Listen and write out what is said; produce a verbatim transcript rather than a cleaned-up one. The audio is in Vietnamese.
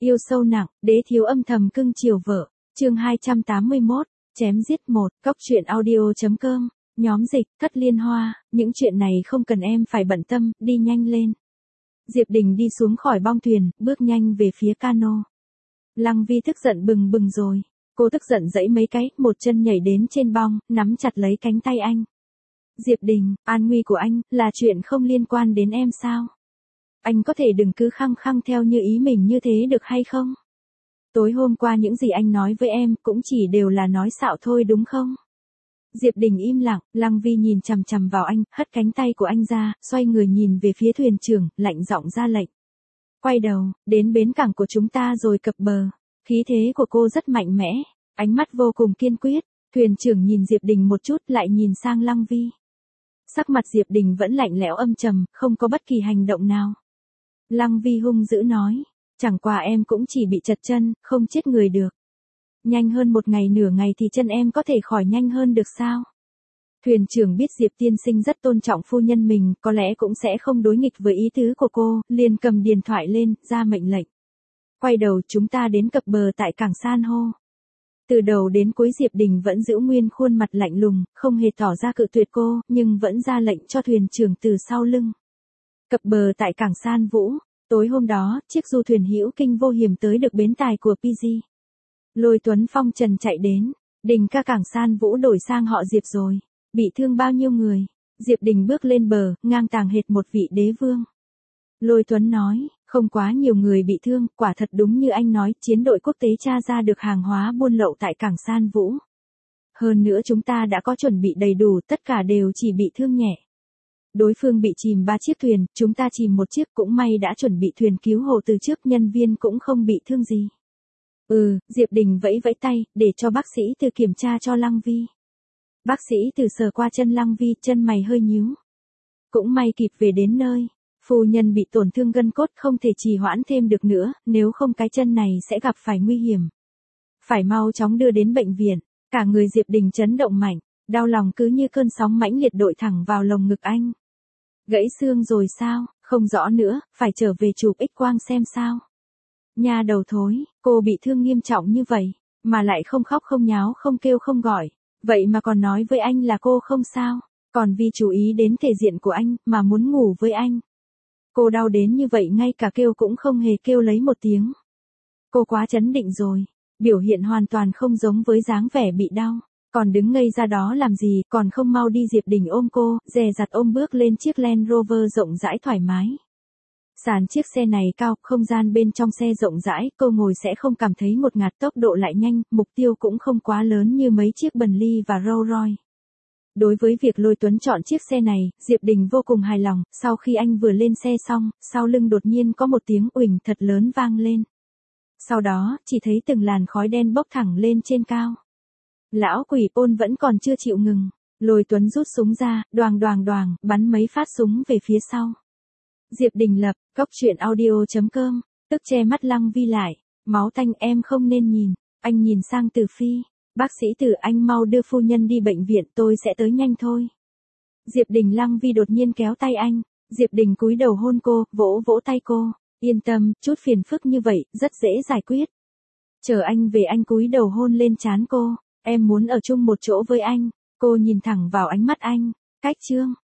Yêu sâu nặng, đế thiếu âm thầm cưng chiều vợ. Chương hai trăm tám mươi mốt, chém giết một, cốc truyện audio chấm com, nhóm dịch, Cất Liên Hoa, những chuyện này không cần em phải bận tâm, đi nhanh lên. Diệp Đình đi xuống khỏi bong thuyền, bước nhanh về phía cano. Lăng Vi tức giận bừng bừng rồi. Cô tức giận giãy mấy cái, một chân nhảy đến trên bong, nắm chặt lấy cánh tay anh. Diệp Đình, an nguy của anh, là chuyện không liên quan đến em sao? Anh có thể đừng cứ khăng khăng theo như ý mình như thế được hay không? Tối hôm qua những gì anh nói với em cũng chỉ đều là nói xạo thôi đúng không? Diệp Đình im lặng, Lăng Vi nhìn chằm chằm vào anh, hất cánh tay của anh ra, xoay người nhìn về phía thuyền trưởng, lạnh giọng ra lệnh. Quay đầu, đến bến cảng của chúng ta rồi cập bờ. Khí thế của cô rất mạnh mẽ, ánh mắt vô cùng kiên quyết. Thuyền trưởng nhìn Diệp Đình một chút lại nhìn sang Lăng Vi. Sắc mặt Diệp Đình vẫn lạnh lẽo âm trầm, không có bất kỳ hành động nào. Lăng Vi hung dữ nói, chẳng qua em cũng chỉ bị chật chân, không chết người được. Nhanh hơn một ngày nửa ngày thì chân em có thể khỏi nhanh hơn được sao? Thuyền trưởng biết Diệp tiên sinh rất tôn trọng phu nhân mình, có lẽ cũng sẽ không đối nghịch với ý tứ của cô, liền cầm điện thoại lên, ra mệnh lệnh. Quay đầu chúng ta đến cập bờ tại cảng san hô. Từ đầu đến cuối Diệp Đình vẫn giữ nguyên khuôn mặt lạnh lùng, không hề tỏ ra cự tuyệt cô, nhưng vẫn ra lệnh cho thuyền trưởng từ sau lưng. Cập bờ tại cảng San Vũ, tối hôm đó, chiếc du thuyền hữu kinh vô hiểm tới được bến tàu của pê giê. Lôi Tuấn Phong trần chạy đến, Đình ca cảng San Vũ đổi sang họ Diệp rồi, bị thương bao nhiêu người? Diệp Đình bước lên bờ, ngang tàng hệt một vị đế vương. Lôi Tuấn nói, không quá nhiều người bị thương, quả thật đúng như anh nói, chiến đội quốc tế tra ra được hàng hóa buôn lậu tại cảng San Vũ. Hơn nữa chúng ta đã có chuẩn bị đầy đủ, tất cả đều chỉ bị thương nhẹ. Đối phương bị chìm ba chiếc thuyền, chúng ta chìm một chiếc, cũng may đã chuẩn bị thuyền cứu hộ từ trước, nhân viên cũng không bị thương gì. Ừ, Diệp Đình vẫy vẫy tay, để cho bác sĩ từ kiểm tra cho Lăng Vi. Bác sĩ từ sờ qua chân Lăng Vi, chân mày hơi nhíu. Cũng may kịp về đến nơi. Phu nhân bị tổn thương gân cốt, không thể trì hoãn thêm được nữa, nếu không cái chân này sẽ gặp phải nguy hiểm. Phải mau chóng đưa đến bệnh viện. Cả người Diệp Đình chấn động mạnh, đau lòng cứ như cơn sóng mãnh liệt đội thẳng vào lồng ngực anh. Gãy xương rồi sao? Không rõ nữa, phải trở về chụp X quang xem sao. Nha đầu thối, cô bị thương nghiêm trọng như vậy, mà lại không khóc không nháo không kêu không gọi, vậy mà còn nói với anh là cô không sao, còn vì chú ý đến thể diện của anh mà muốn ngủ với anh. Cô đau đến như vậy ngay cả kêu cũng không hề kêu lấy một tiếng. Cô quá chấn định rồi, biểu hiện hoàn toàn không giống với dáng vẻ bị đau, còn đứng ngây ra đó làm gì, còn không mau đi. Diệp Đình ôm cô, dè dặt ôm bước lên chiếc Land Rover rộng rãi thoải mái. Sàn chiếc xe này cao, không gian bên trong xe rộng rãi, cô ngồi sẽ không cảm thấy ngột ngạt, tốc độ lại nhanh, mục tiêu cũng không quá lớn như mấy chiếc Bentley và Rolls Royce. Đối với việc Lôi Tuấn chọn chiếc xe này, Diệp Đình vô cùng hài lòng, sau khi anh vừa lên xe xong, sau lưng đột nhiên có một tiếng uỳnh thật lớn vang lên. Sau đó, chỉ thấy từng làn khói đen bốc thẳng lên trên cao. Lão quỷ ôn vẫn còn chưa chịu ngừng, Lôi Tuấn rút súng ra, đoàng đoàng đoàng, bắn mấy phát súng về phía sau. Diệp Đình lập, cốc truyện audio chấm com, tức che mắt Lăng Vi lại, máu tanh em không nên nhìn, anh nhìn sang Từ Phi. Bác sĩ Từ, anh mau đưa phu nhân đi bệnh viện, tôi sẽ tới nhanh thôi. Diệp Đình. Lăng Vi đột nhiên kéo tay anh, Diệp Đình cúi đầu hôn cô, vỗ vỗ tay cô, yên tâm, chút phiền phức như vậy, rất dễ giải quyết. Chờ anh về. Anh cúi đầu hôn lên trán cô, em muốn ở chung một chỗ với anh, cô nhìn thẳng vào ánh mắt anh, cách chương.